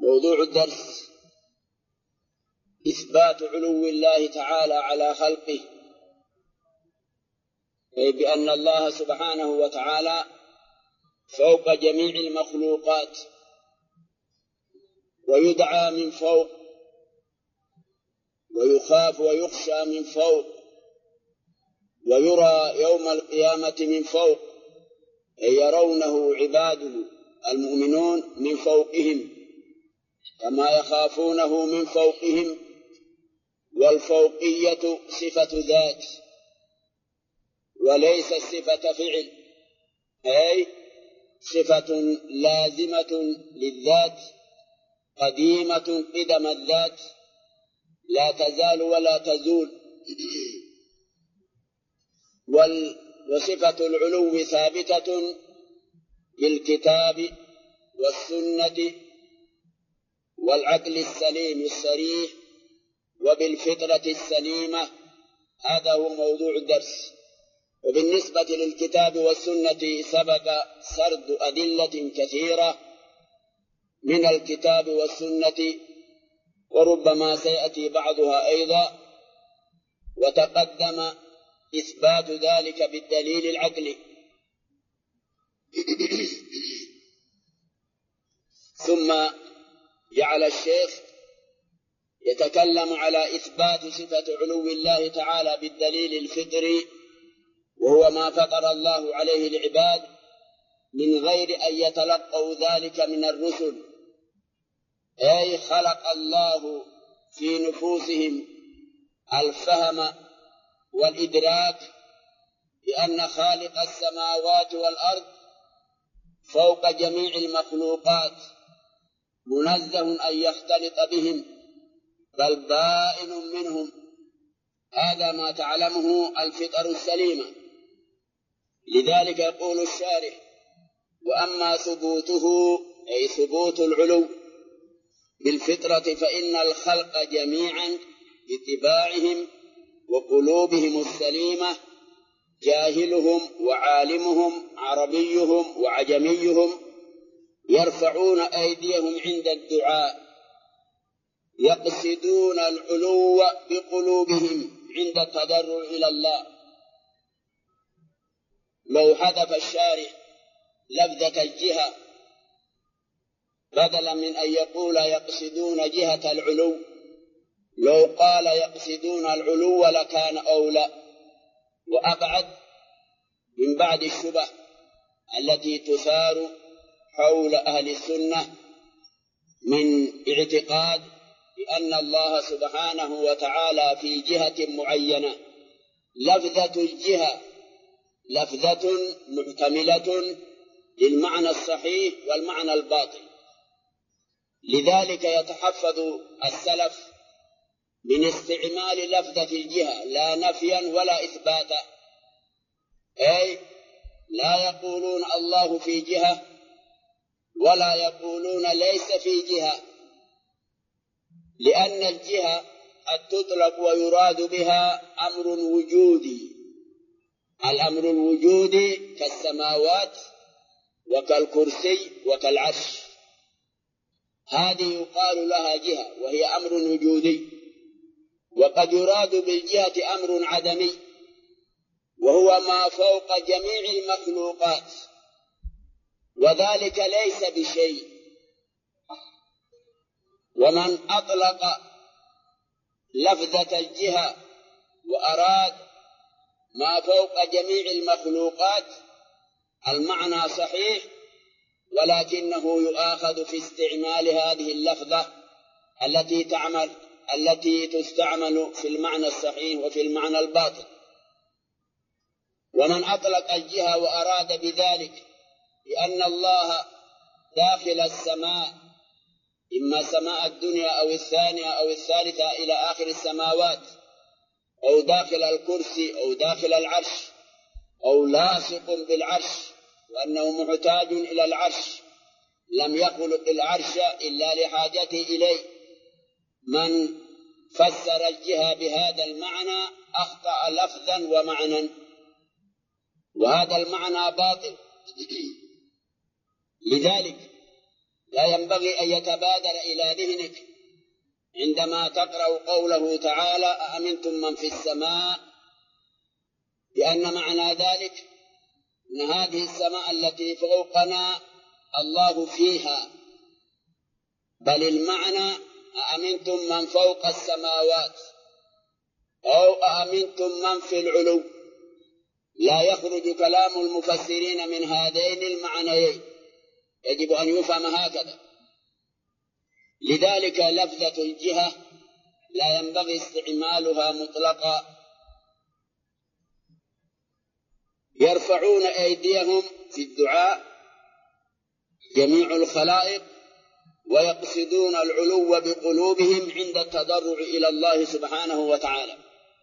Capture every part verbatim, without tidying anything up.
موضوع الدرس إثبات علو الله تعالى على خلقه، أي بأن الله سبحانه وتعالى فوق جميع المخلوقات، ويدعى من فوق، ويخاف ويخشى من فوق، ويرى يوم القيامة من فوق، أي يرونه عباده المؤمنون من فوقهم كما يخافونه من فوقهم. والفوقية صفة ذات وليس صفة فعل، أي صفة لازمة للذات قديمة قدم الذات لا تزال ولا تزول. وصفة العلو ثابتة بالكتاب والسنة والعقل السليم الصريح وبالفطرة السليمة. هذا هو موضوع الدرس. وبالنسبة للكتاب والسنة سبق سرد أدلة كثيرة من الكتاب والسنة، وربما سيأتي بعضها أيضا، وتقدم إثبات ذلك بالدليل العقلي. ثم جعل الشيخ يتكلم على إثبات صفة علو الله تعالى بالدليل الفطري، وهو ما فطر الله عليه العباد من غير أن يتلقوا ذلك من الرسل، أي خلق الله في نفوسهم الفهم والإدراك بأن خالق السماوات والأرض فوق جميع المخلوقات منزه أن يختلط بهم، بل بائن منهم. هذا ما تعلمه الفطر السليمة. لذلك يقول الشارح: وأما ثبوته، أي ثبوت العلو بالفطرة، فإن الخلق جميعا بطباعهم وقلوبهم السليمة، جاهلهم وعالمهم، عربيهم وعجميهم، يرفعون أيديهم عند الدعاء، يقصدون العلو بقلوبهم عند التضرع إلى الله. لو حذف الشارح لفظة الجهة بدلا من أن يقول يقصدون جهة العلو، لو قال يقصدون العلو لكان أولى وأبعد من بعد الشبه التي تثار حول أهل السنة من اعتقاد بأن الله سبحانه وتعالى في جهة معينة. لفظة الجهة لفظة محتملة للمعنى الصحيح والمعنى الباطل، لذلك يتحفظ السلف من استعمال لفظة الجهة لا نفيا ولا إثباتا، أي لا يقولون الله في جهة ولا يقولون ليس في جهة، لأن الجهة قد تطلق ويراد بها أمر وجودي. الأمر الوجودي كالسماوات وكالكرسي وكالعرش، هذه يقال لها جهة وهي أمر وجودي. وقد يراد بالجهة أمر عدمي، وهو ما فوق جميع المخلوقات، وذلك ليس بشيء. ومن أطلق لفظة الجهة وأراد ما فوق جميع المخلوقات المعنى صحيح، ولكنه يؤاخذ في استعمال هذه اللفظة التي تعمل التي تستعمل في المعنى الصحيح وفي المعنى الباطل. ومن أطلق الجهة وأراد بذلك بأن الله داخل السماء، إما سماء الدنيا أو الثانية أو الثالثة إلى آخر السماوات، أو داخل الكرسي أو داخل العرش، أو لاصق بالعرش وأنه محتاج إلى العرش، لم يخلق العرش إلا لحاجته إليه. من فسر الجهة بهذا المعنى أخطأ لفظا ومعنى، وهذا المعنى باطل. لذلك لا ينبغي أن يتبادر إلى ذهنك عندما تقرأ قوله تعالى أأمنتم من في السماء، لأن معنى ذلك أن هذه السماء التي فوقنا الله فيها، بل المعنى أأمنتم من فوق السماوات أو أأمنتم من في العلو. لا يخرج كلام المفسرين من هذين المعنيين، يجب أن يفهم هكذا. لذلك لفظة الجهة لا ينبغي استعمالها مطلقا. يرفعون أيديهم في الدعاء جميع الخلائق ويقصدون العلو بقلوبهم عند التضرع إلى الله سبحانه وتعالى.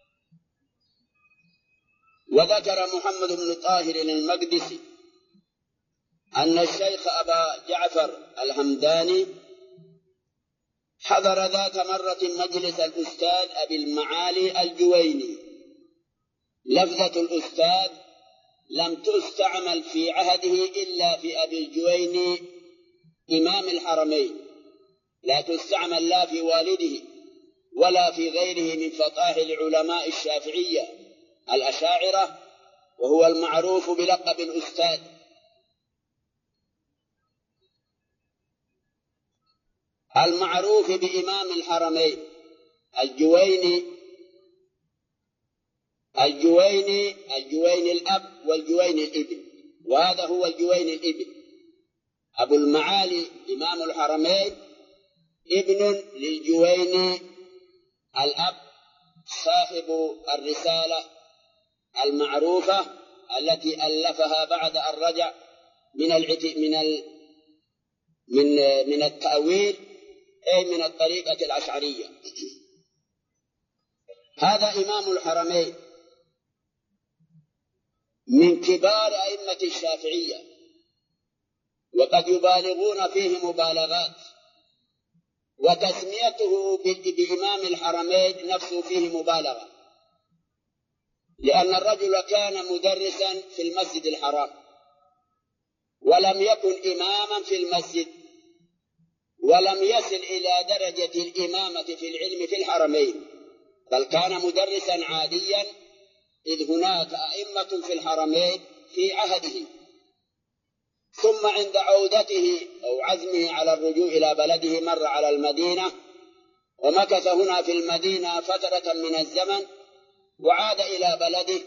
وذكر محمد بن طاهر المقدسي أن الشيخ أبا جعفر الهمداني حضر ذات مرة مجلس الأستاذ أبي المعالي الجويني. لفظة الأستاذ لم تستعمل في عهده إلا في أبي الجويني إمام الحرمين، لا تستعمل لا في والده ولا في غيره من فطاحل علماء الشافعية الأشاعرة، وهو المعروف بلقب الأستاذ. المعروف بإمام الحرمين الجويني الجويني الجويني الأب والجويني الابن، وهذا هو الجويني الابن. أبو المعالي إمام الحرمين ابن للجويني الأب، صاحب الرسالة المعروفة التي ألفها بعد أن رجع من العت... من ال... من من التأويل، أي من الطريقة الأشعرية. هذا إمام الحرمين من كبار أئمة الشافعية، وقد يبالغون فيه مبالغات، وتسميته بإمام الحرمين نفسه فيه مبالغة، لأن الرجل كان مدرسا في المسجد الحرام ولم يكن إماما في المسجد، ولم يصل إلى درجة الإمامة في العلم في الحرمين، بل كان مدرسا عاديا، إذ هناك أئمة في الحرمين في عهده. ثم عند عودته أو عزمه على الرجوع إلى بلده مر على المدينة، ومكث هنا في المدينة فترة من الزمن، وعاد إلى بلده.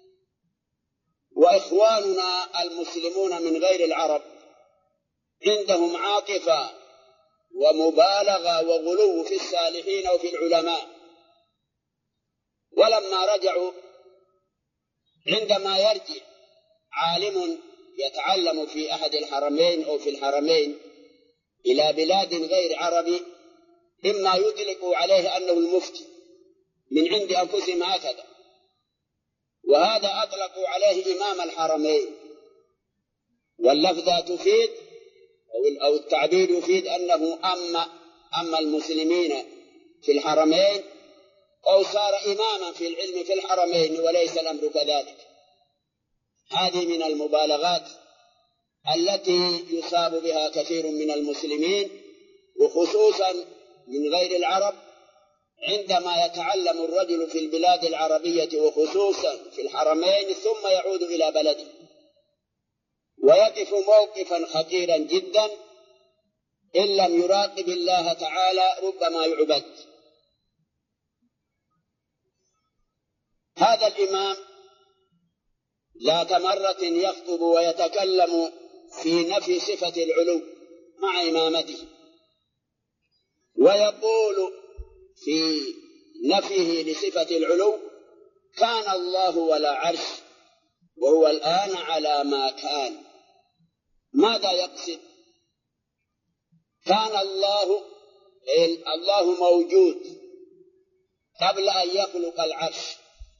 وإخواننا المسلمون من غير العرب عندهم عاطفة ومبالغة وغلو في الصالحين وفي العلماء، ولما رجعوا، عندما يرجع عالم يتعلم في أحد الحرمين أو في الحرمين إلى بلاد غير عربي، إما يطلقوا عليه أنه المفتي من عند أنفسهم هكذا، وهذا أطلقوا عليه إمام الحرمين. واللفظة تفيد أو التعبير يفيد أنه أما أما المسلمين في الحرمين، أو صار إماما في العلم في الحرمين، وليس الأمر كذلك. هذه من المبالغات التي يصاب بها كثير من المسلمين، وخصوصا من غير العرب، عندما يتعلم الرجل في البلاد العربية وخصوصا في الحرمين ثم يعود إلى بلده، ويقف موقفا خطيرا جدا، إن لم يراقب الله تعالى ربما يعبد. هذا الإمام ذات مرة يخطب ويتكلم في نفي صفة العلو مع إمامته، ويقول في نفيه لصفة العلو: كان الله ولا عرش وهو الآن على ما كان. ماذا يقصد؟ كان الله الله موجود قبل أن يخلق العرش،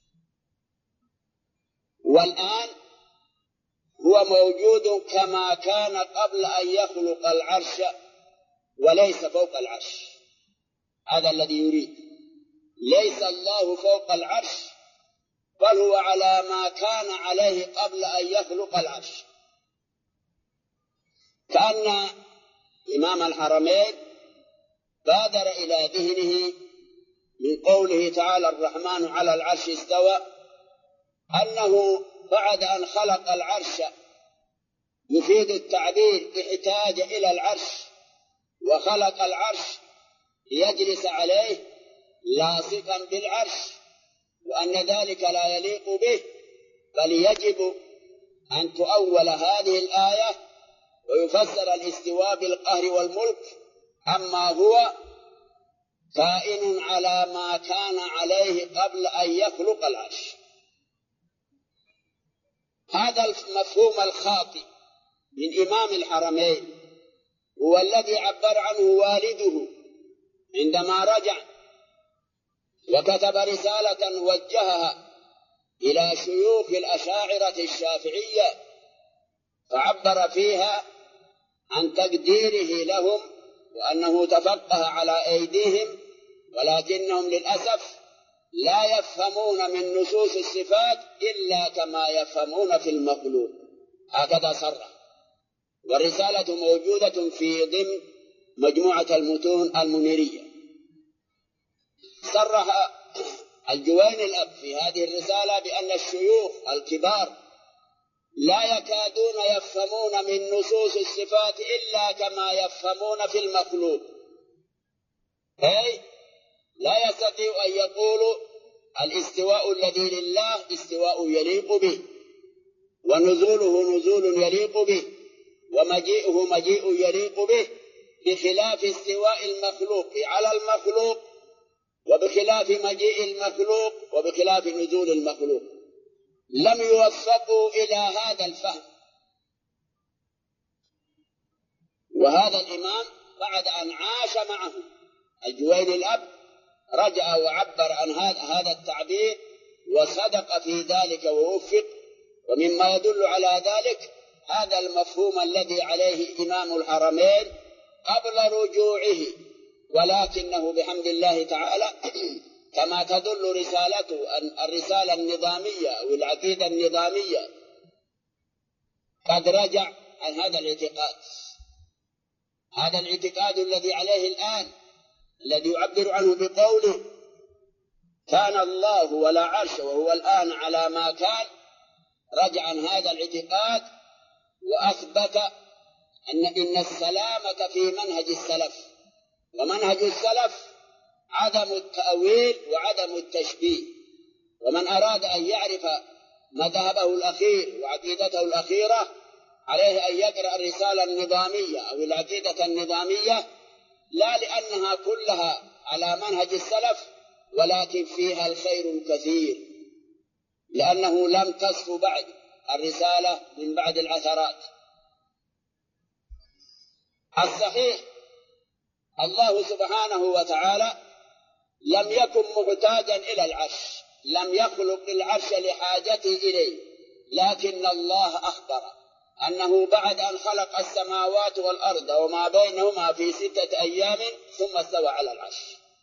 والآن هو موجود كما كان قبل أن يخلق العرش وليس فوق العرش. هذا الذي يريد، ليس الله فوق العرش، بل هو على ما كان عليه قبل أن يخلق العرش. كأن إمام الحرمين بادر إلى ذهنه من قوله تعالى الرحمن على العرش استوى أنه بعد أن خلق العرش يفيد التعبير احتاج إلى العرش وخلق العرش ليجلس عليه لاصقا بالعرش، وأن ذلك لا يليق به، بل يجب أن تؤول هذه الآية ويفسر الاستواء بالقهر والملك، أما هو كائن على ما كان عليه قبل أن يخلق العرش. هذا المفهوم الخاطئ من إمام الحرمين هو الذي عبر عنه والده عندما رجع وكتب رسالة وجهها إلى شيوخ الأشاعرة الشافعية، فعبر فيها عن تقديره لهم وأنه تفقه على أيديهم، ولكنهم للأسف لا يفهمون من نصوص الصفات إلا كما يفهمون في المخلوق، هكذا صرح. والرسالة موجودة في ضمن مجموعة المتون المنيرية. صرح الجويني الأب في هذه الرسالة بأن الشيوخ الكبار لا يكادون يفهمون من نصوص الصفات إلا كما يفهمون في المخلوق، أي لا يستطيع أن يقولوا الاستواء الذي لله استواء يليق به، ونزوله نزول يليق به، ومجيئه مجيء يليق به، بخلاف استواء المخلوق على المخلوق، وبخلاف مجيء المخلوق، وبخلاف نزول المخلوق. لم يوفقوا إلى هذا الفهم. وهذا الإمام بعد أن عاش معه الجويني الأب رجع وعبر عن هذا التعبير وصدق في ذلك ووفق. ومما يدل على ذلك هذا المفهوم الذي عليه إمام الحرمين قبل رجوعه، ولكنه بحمد الله تعالى كما تدل رسالته الرسالة النظامية أو العقيدة النظامية قد رجع عن هذا الاعتقاد. هذا الاعتقاد الذي عليه الآن، الذي يعبر عنه بقوله كان الله ولا عرش وهو الآن على ما كان، رجع عن هذا الاعتقاد وأثبت أن إن السلامة في منهج السلف، ومنهج السلف عدم التأويل وعدم التشبيه. ومن أراد أن يعرف مذهبه الأخير وعقيدته الأخيرة عليه أن يقرأ الرسالة النظامية أو العقيدة النظامية، لا لأنها كلها على منهج السلف، ولكن فيها الخير الكثير، لأنه لم تصف بعد الرسالة من بعد العثرات. الصحيح الله سبحانه وتعالى لم يكن محتاجا إلى العرش، لم يخلق العرش لحاجته إليه، لكن الله أخبر أنه بعد أن خلق السماوات والأرض وما بينهما في ستة أيام ثم استوى على العرش.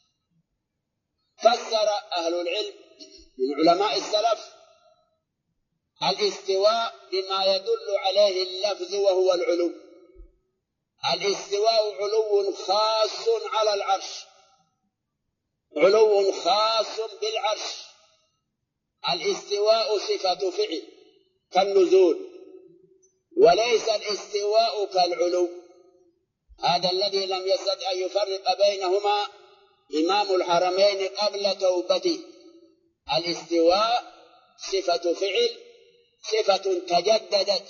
فسر أهل العلم من علماء السلف الاستواء بما يدل عليه اللفظ وهو العلو. الاستواء علو خاص على العرش، علو خاص بالعرش. الاستواء صفة فعل كالنزول، وليس الاستواء كالعلو. هذا الذي لم يستطع أن يفرق بينهما إمام الحرمين قبل توبته. الاستواء صفة فعل، صفة تجددت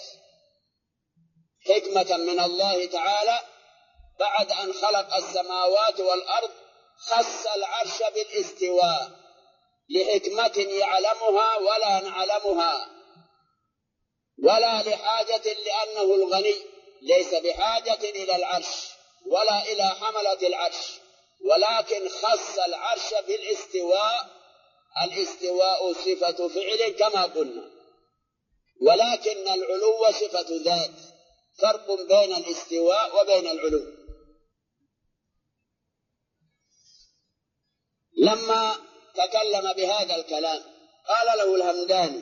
حكمة من الله تعالى بعد أن خلق السماوات والأرض، خص العرش بالاستواء لحكمة يعلمها ولا نعلمها، ولا لحاجة لأنه الغني ليس بحاجة إلى العرش ولا إلى حملة العرش، ولكن خص العرش بالاستواء. الاستواء صفة فعل كما قلنا، ولكن العلو صفة ذات، فرق بين الاستواء وبين العلو. لما تكلم بهذا الكلام قال له الهمداني،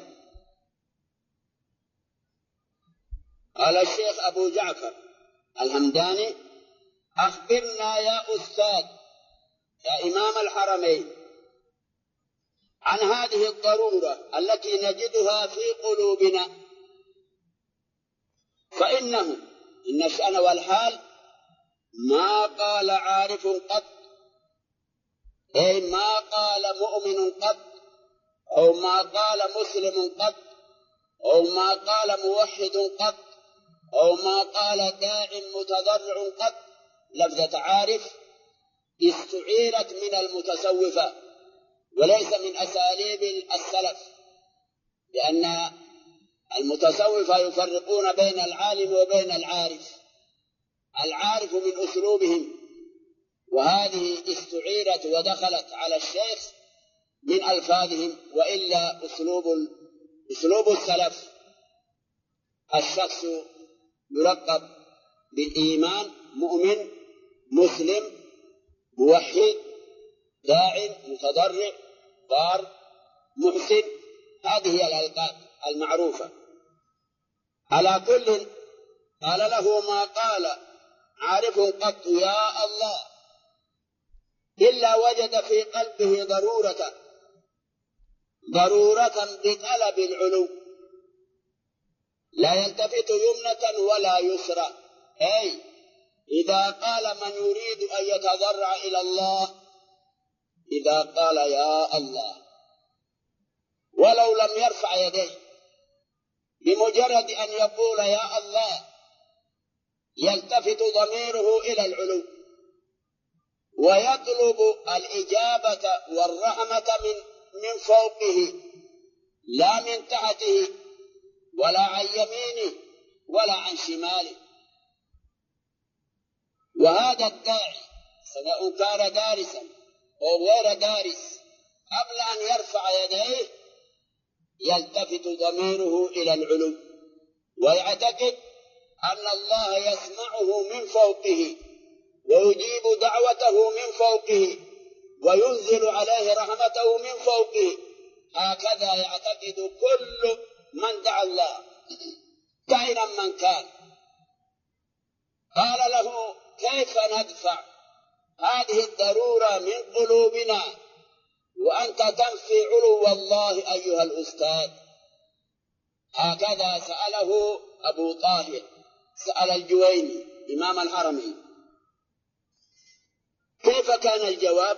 قال الشيخ أبو جعفر الهمداني أخبرنا يا أستاذ يا إمام الحرمين عن هذه الضرورة التي نجدها في قلوبنا، فإنه إن الشأن والحال ما قال عارف قط، أي ما قال مؤمن قط، أو ما قال مسلم قط، أو ما قال موحد قط، أو ما قال داع متضرع قط. لفظة عارف استعيرت من المتصوفة وليس من أساليب السلف، لأن المتصوفة يفرقون بين العالم وبين العارف، العارف من أسلوبهم، وهذه استعيرت ودخلت على الشيخ من ألفاظهم، وإلا أسلوب أسلوب السلف الشخص يلقب بالإيمان، مؤمن، مسلم، موحد، داع، متضرع، بار، محسن، هذه هي الألقاب المعروفة. على كل قال له ما قال عارف قط يا الله إلا وجد في قلبه ضرورة ضرورة بطلب العلو، لا يلتفت يمنة ولا يسرى. أي إذا قال من يريد أن يتضرع إلى الله، إذا قال يا الله ولو لم يرفع يديه، بمجرد أن يقول يا الله يلتفت ضميره إلى العلو ويطلب الإجابة والرحمة من من فوقه لا من تحته ولا عن يمينه ولا عن شماله. وهذا الداعي سواء كان دارسا أو غير دارس قبل أن يرفع يديه يلتفت ضميره إلى العلو ويعتقد أن الله يسمعه من فوقه ويجيب دعوته من فوقه وينزل عليه رحمته من فوقه. هكذا يعتقد كل من دعا الله كائنا من كان. قال له كيف ندفع هذه الضرورة من قلوبنا وأنت تنفي علو الله أيها الأستاذ؟ هكذا سأله أبو طاهر، سأل الجويني إمام الحرمين. كيف كان الجواب؟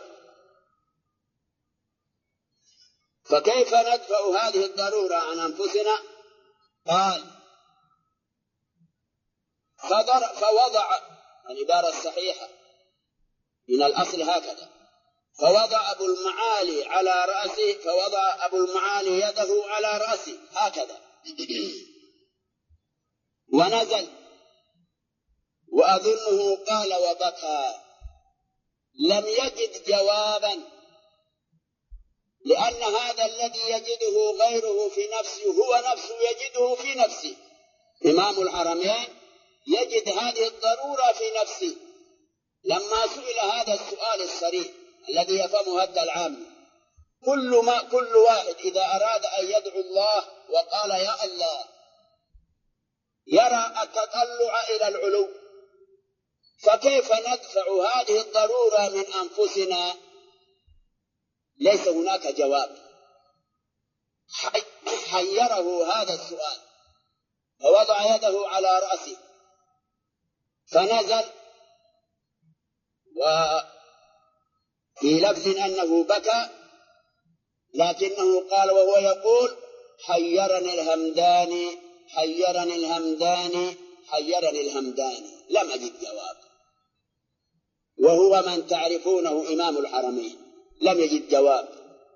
فكيف ندفع هذه الضرورة عن أنفسنا؟ قال فوضع العبارة الصحيحة من الأصل هكذا: فوضع أبو المعالي على رأسه فوضع أبو المعالي يده على رأسه هكذا ونزل، وأظنه قال وبكى. لم يجد جوابا، لأن هذا الذي يجده غيره في نفسه هو نفسه يجده في نفسه. إمام الحرمين يجد هذه الضرورة في نفسه. لما سئل هذا السؤال الصريح الذي يفهمه هذا العام، كل ما كل واحد إذا أراد أن يدعو الله وقال يا الله يرى التطلع إلى العلو، فكيف ندفع هذه الضرورة من أنفسنا؟ ليس هناك جواب. حيره هذا السؤال، فوضع يده على رأسه فنزل، وفي لفظ أنه بكى، لكنه قال وهو يقول حيرني الهمداني حيرني الهمداني حيرني الهمداني. لم أجد جواب، وهو من تعرفونه إمام الحرمين لم يجد جواب،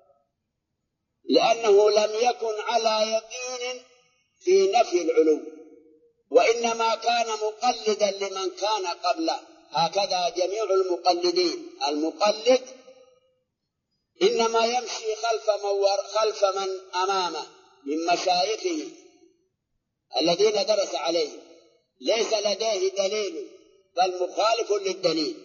لأنه لم يكن على يقين في نفي العلو، وإنما كان مقلدا لمن كان قبله. هكذا جميع المقلدين، المقلد إنما يمشي خلف من, خلف من أمامه من مشايخه الذين درس عليه، ليس لديه دليل بل مخالف للدليل.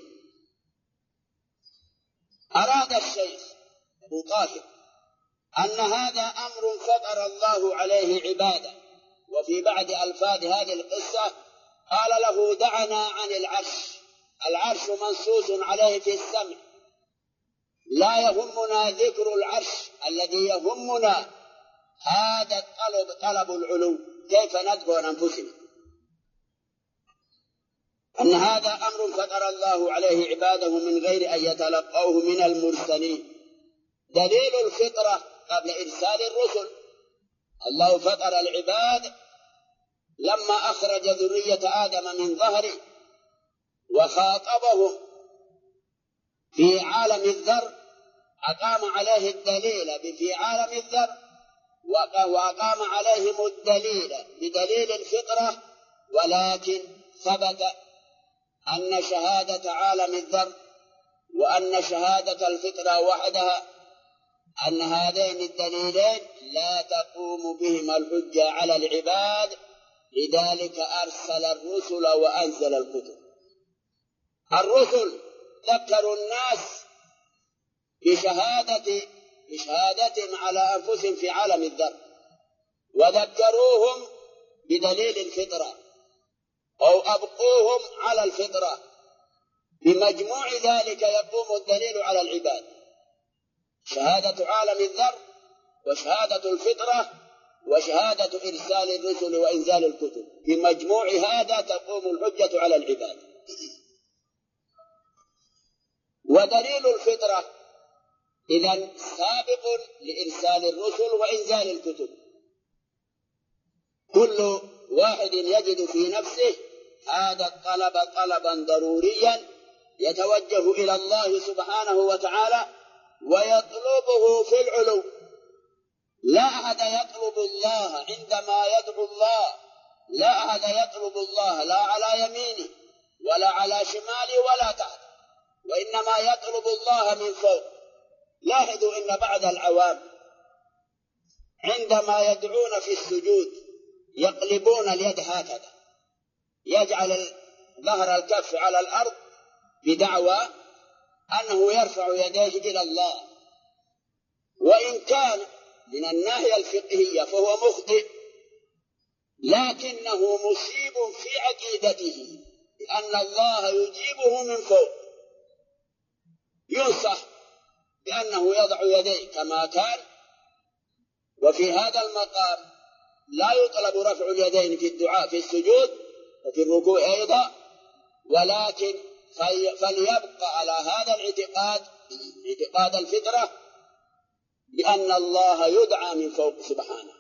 أراد الشيخ أبو طاهر أن هذا أمر فطر الله عليه عباده، وفي بعد ألفاظ هذه القصة قال له دعنا عن العش العرش منصوص عليه في السمع، لا يهمنا ذكر العرش، الذي يهمنا هذا الطلب، طلب العلو، كيف ندعو أنفسنا، أن هذا أمر فطر الله عليه عباده من غير أن يتلقوه من المرسلين. دليل الفطرة قبل إرسال الرسل، الله فطر العباد لما أخرج ذرية آدم من ظهره وخاطبهم في عالم الذر، أقام عليه الدليل في عالم الذر، وأقام عليهم الدليل بدليل الفطرة، ولكن ثبت أن شهادة عالم الذر وأن شهادة الفطرة وحدها، أن هذين الدليلين لا تقوم بهما الحجة على العباد، لذلك أرسل الرسل وأنزل الكتب. الرسل ذكروا الناس بشهادة بشهادة على أنفسهم في عالم الذر، وذكروهم بدليل الفطرة أو أبقوهم على الفطرة، بمجموع ذلك يقوم الدليل على العباد، شهادة عالم الذر وشهادة الفطرة وشهادة إرسال الرسل وإنزال الكتب، بمجموع هذا تقوم الحجة على العباد. ودليل الفطرة إذن سابق لإرسال الرسل وإنزال الكتب. كل واحد يجد في نفسه هذا الطلب طلبا ضروريا يتوجه إلى الله سبحانه وتعالى ويطلبه في العلو. لا أحد يطلب الله عندما يدعو الله، لا أحد يطلب الله لا على يمينه ولا على شماله ولا تحت، وإنما يطلب الله من فوق. لاحظوا إن بعض العوام عندما يدعون في السجود يقلبون اليد هكذا، يجعل ظهر الكف على الأرض بدعوى أنه يرفع يديه إلى الله، وإن كان من الناحية الفقهية فهو مخطئ، لكنه مصيب في عقيدته، لأن الله يجيبه من فوق. ينصح بأنه يضع يديه كما كان، وفي هذا المقام لا يطلب رفع اليدين في الدعاء في السجود وفي الركوع أيضا، ولكن فليبقى على هذا الاعتقاد، اعتقاد الفطرة، بأن الله يدعى من فوق سبحانه.